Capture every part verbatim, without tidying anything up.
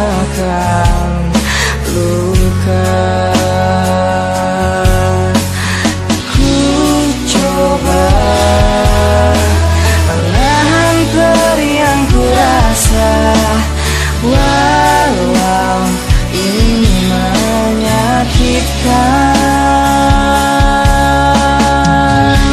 akan luka. Ku coba menahan perih yang ku rasa, walau ini menyakitkan.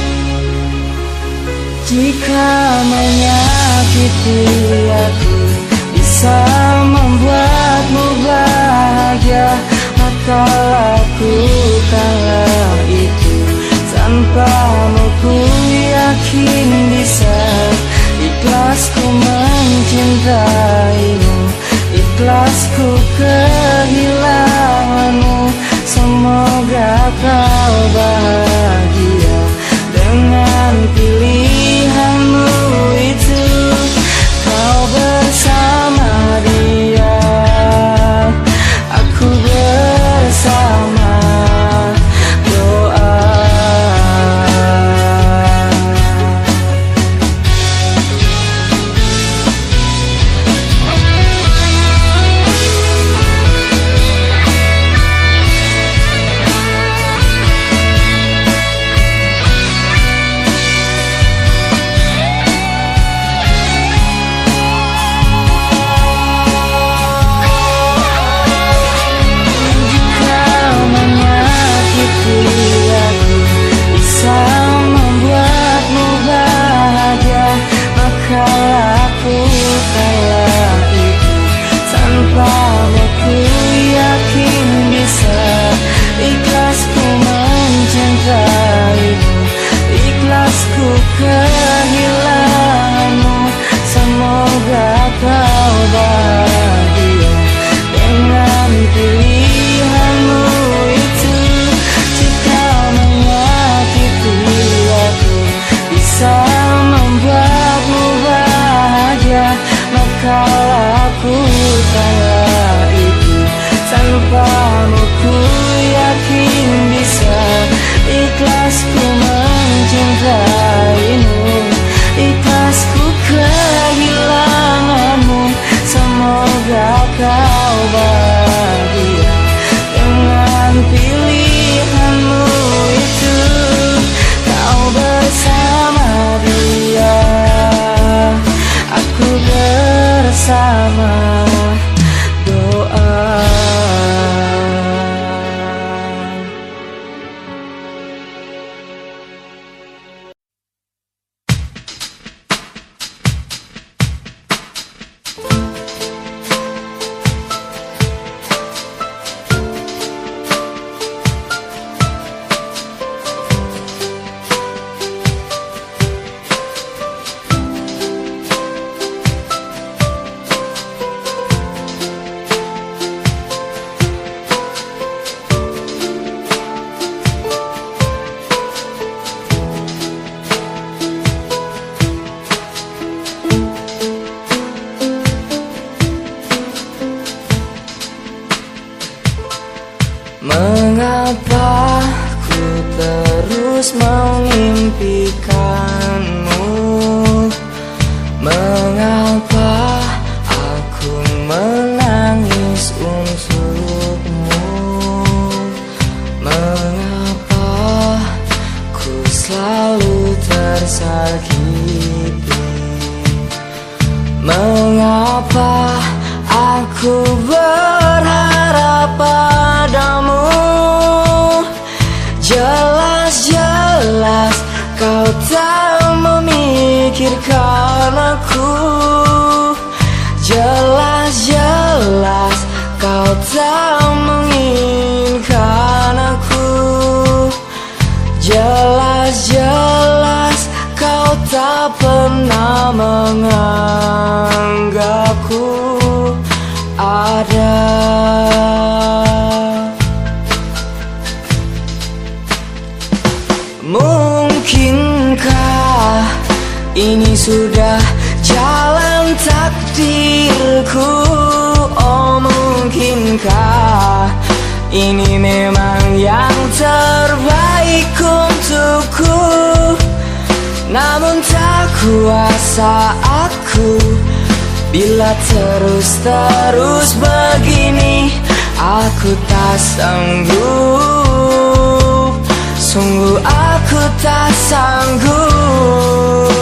Jika menyakiti aku bisa membuatmu bahagia, maka lakukanlah itu. Tanpamu ku yakin bisa. Ikhlas ku mencintaimu, ikhlas ku kehilanganmu. Semoga kau bahagia dengan pilihanmu itu. Kau bersama dia, aku bersama doa. Kehilanganmu, semoga kau bahagia dengan pilihanmu itu. Jika menyakiti aku bisa membuatmu bahagia, maka lakukanlah itu. Tanpamu ku yakin bisa. Ikhlas ku mencintaimu, ikhlas ku kehilanganmu. Semoga kau bahagia dengan pilihanmu itu. Kau bersama dia, aku bersama doa. Mengapa ku terus memimpikanmu? Mengapa aku menangis untukmu? Mengapa ku selalu tersakiti? Mengapa aku berharap padamu? Jelas-jelas kau tak memikirkan aku. Jelas-jelas kau tak menginginkan aku. Jelas-jelas kau tak pernah menganggapku ada. Mungkinkah ini sudah jalan takdirku? Oh mungkinkah ini memang yang terbaik untukku? Namun tak kuasa aku Bila terus-terus begini aku tak sanggup, sungguh aku tak sanggup.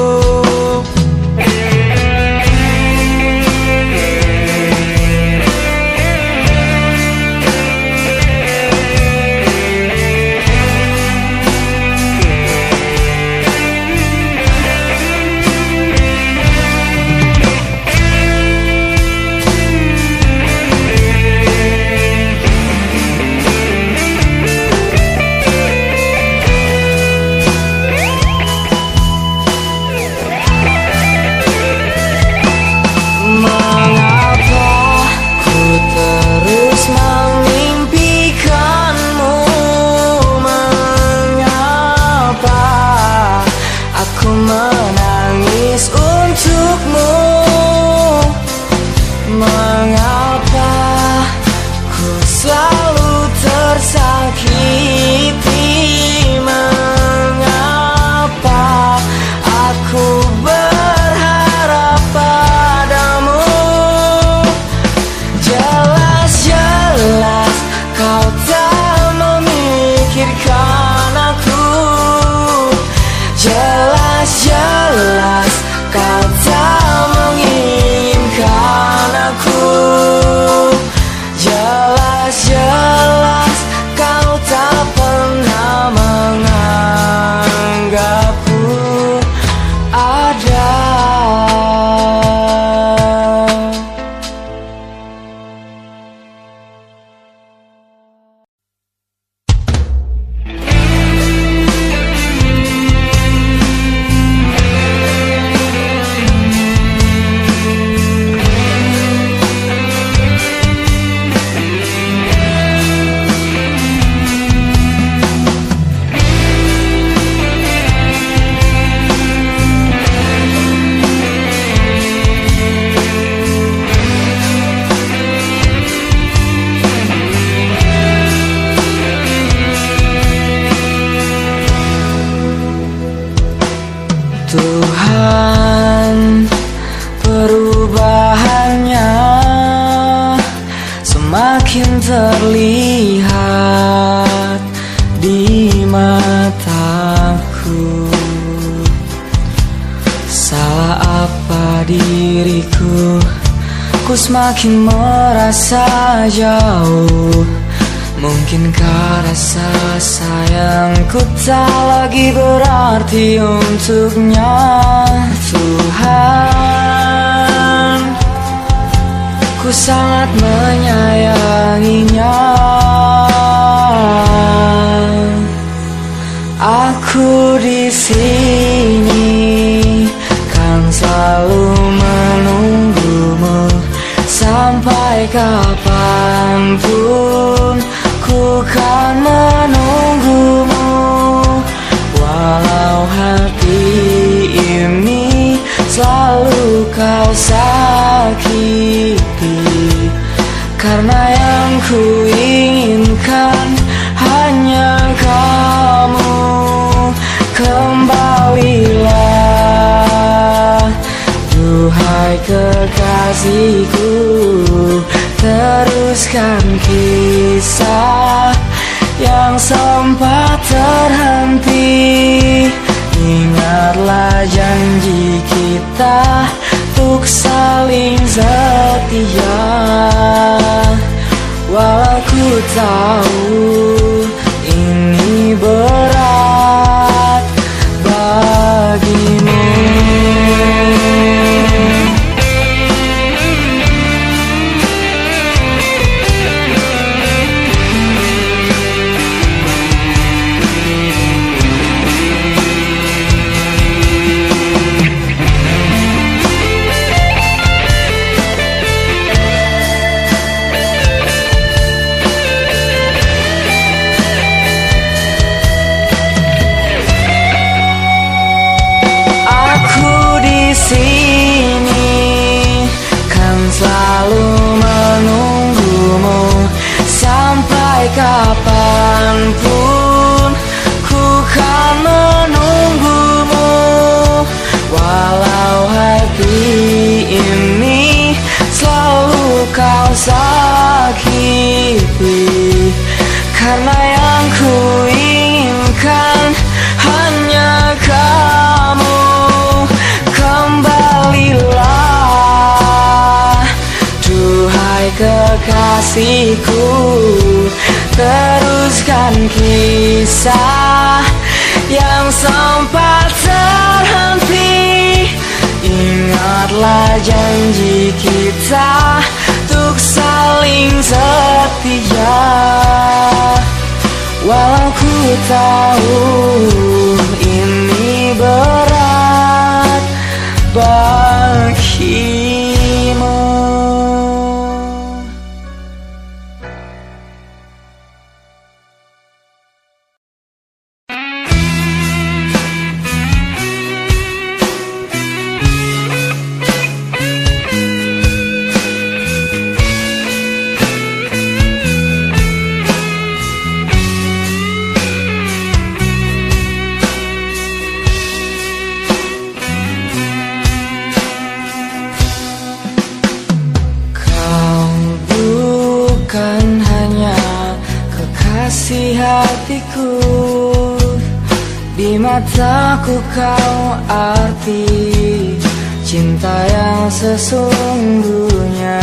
Tuhan, perubahannya semakin terlihat di mataku. Salah apa diriku, ku semakin merasa jauh. Mungkinkah rasa sayangku tak lagi berarti untuknya. Tuhan, ku sangat menyayanginya. Aku di sini kan selalu menunggumu sampai kapanpun. Ku kan menunggumu, walau hati ini selalu kau sakiti. Karena yang ku inginkan hanya kamu. Kembalilah, duhai kekasihku, teruskan kisah yang sempat terhenti. Ingatlah janji kita untuk saling setia. Walau ku tahu ini berat bagimu. karena yang ku inginkan hanya kamu. Kembalilah, duhai kekasihku, teruskan kisah yang sempat terhenti. Ingatlah janji kita untuk saling setia. Walau ku tahu ini berat bagimu. Hatiku, di mataku kau arti cinta yang sesungguhnya.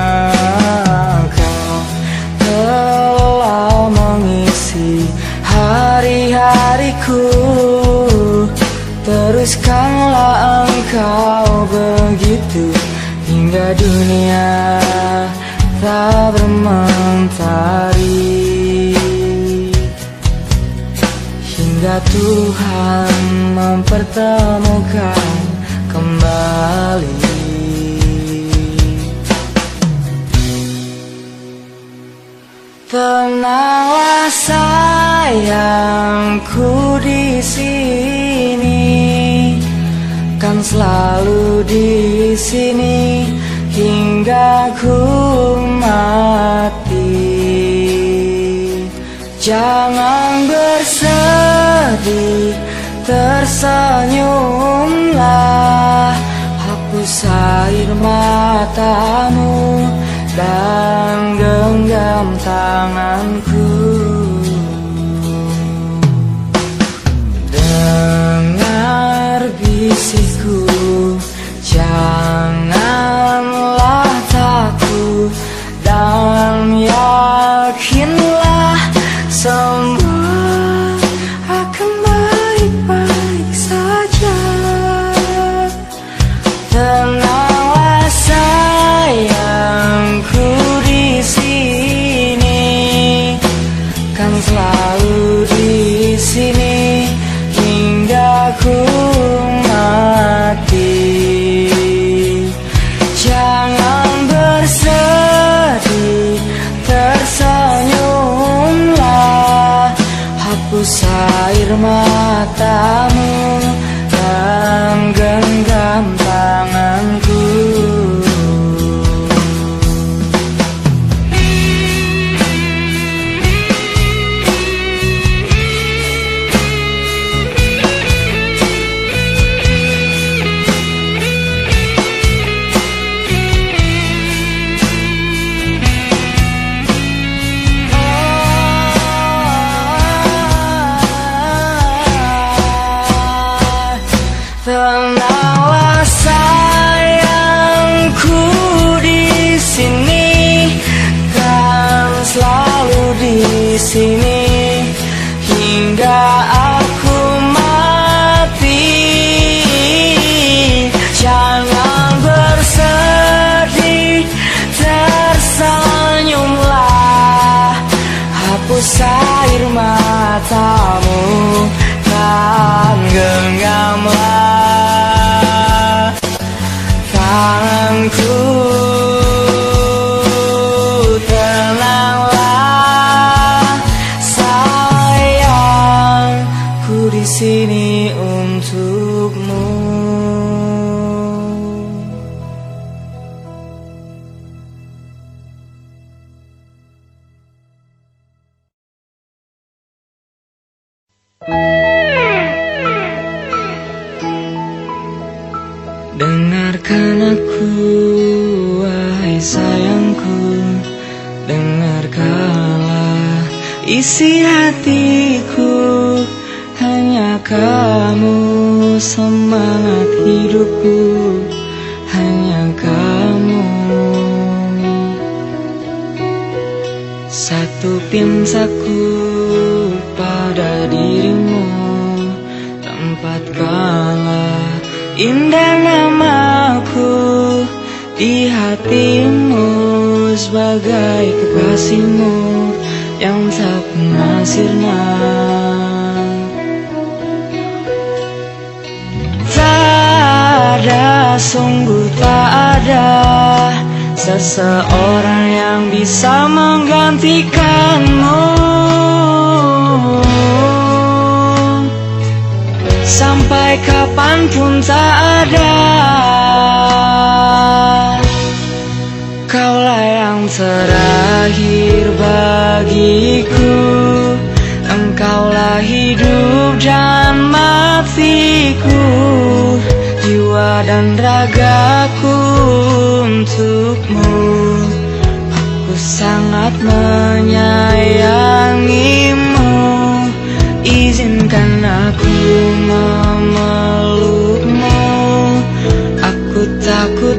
Kau telah mengisi hari-hariku, teruskanlah engkau begitu hingga dunia tak bermentari. Hingga Tuhan mempertemukan kembali. Tenanglah sayangku, di sini kan selalu di sini hingga ku mati. Jangan bersedih, tersenyumlah, hapus air matamu dan genggam tanganku. Dengar bisikku, janganlah takut dan yakinlah semua akan baik-baik saja. Tenanglah sayangku, di sini kan selalu di sini hingga ku mati. Jangan bersedih, tersenyumlah, hapus air matamu dan genggam tanganku. Tenanglah sayangku, di sini kan selalu di sini hingga aku mati. Jangan bersedih, tersenyumlah, hapus air matamu dan genggamlah tanganku. Tenanglah sayangku, di sini untukmu. Dengarkan aku, wahai sayangku, dengarkanlah isi hatiku. Hanya kamu semangat hidupku, hanya kamu. Satu pintaku pada dirimu, tempatkanlah indah namaku di hatimu sebagai kekasihmu yang tak pernah sirna. Tak ada, sungguh tak ada seseorang yang bisa menggantikanmu. Sampai kapanpun tak ada. Kaulah yang terakhir bagiku. Engkaulah hidup dan matiku, jiwa dan ragaku untukmu. Aku sangat menyayangimu. Izinkan aku memelukmu. Aku takut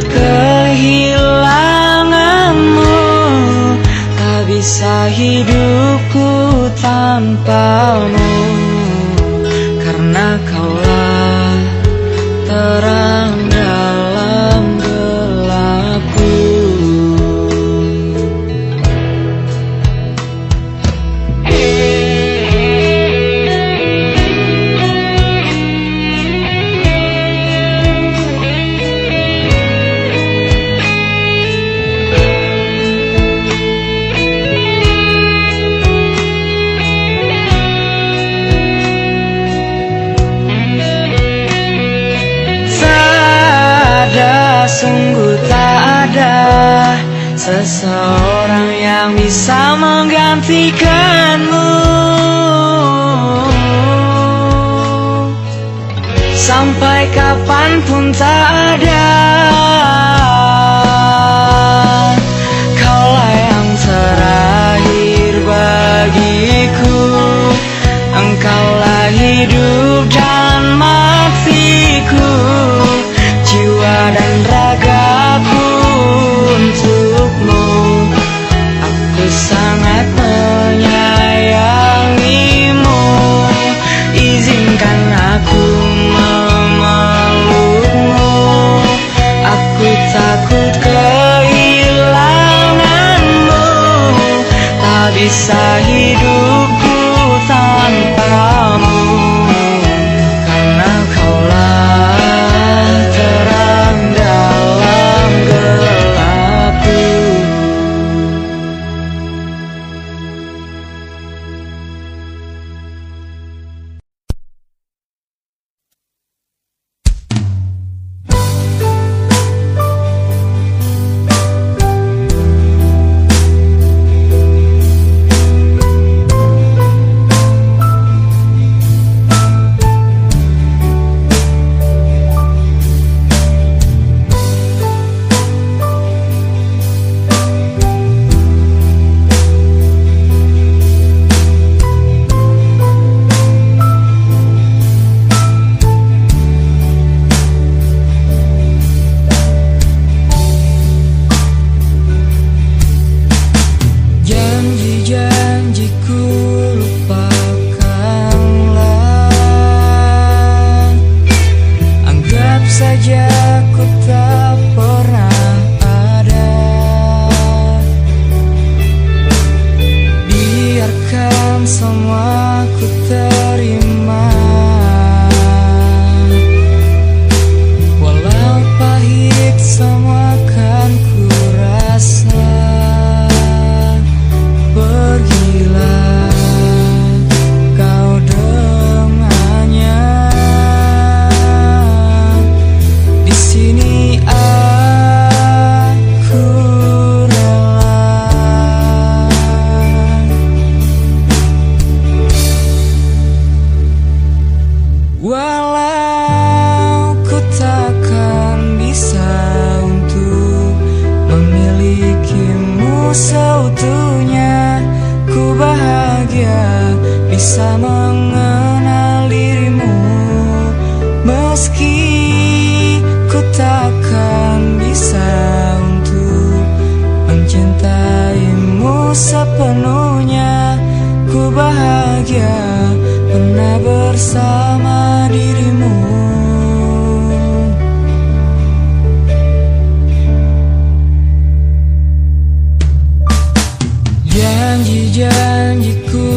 kehilanganmu. Tak bisa hidupku tanpamu, karena kaulah terang dalam gelapku. Sungguh tak ada seseorang yang bisa menggantikanmu. Sampai kapanpun tak ada. Kaulah yang terakhir bagiku. Engkaulah hidup dan matiku, jiwa dan ragaku untukmu. Aku sangat menyayangimu. Izinkan aku memelukmu. Aku takut kehilanganmu. Tak bisa hidupku tanpamu, karena kaulah terang dalam gelapku. seutuhnya ku bahagia. bisa mengenal dirimu. Meski ku takkan bisa untuk mencintaimu sepenuhnya, ku bahagia pernah bersama dirimu. Janji-janjiku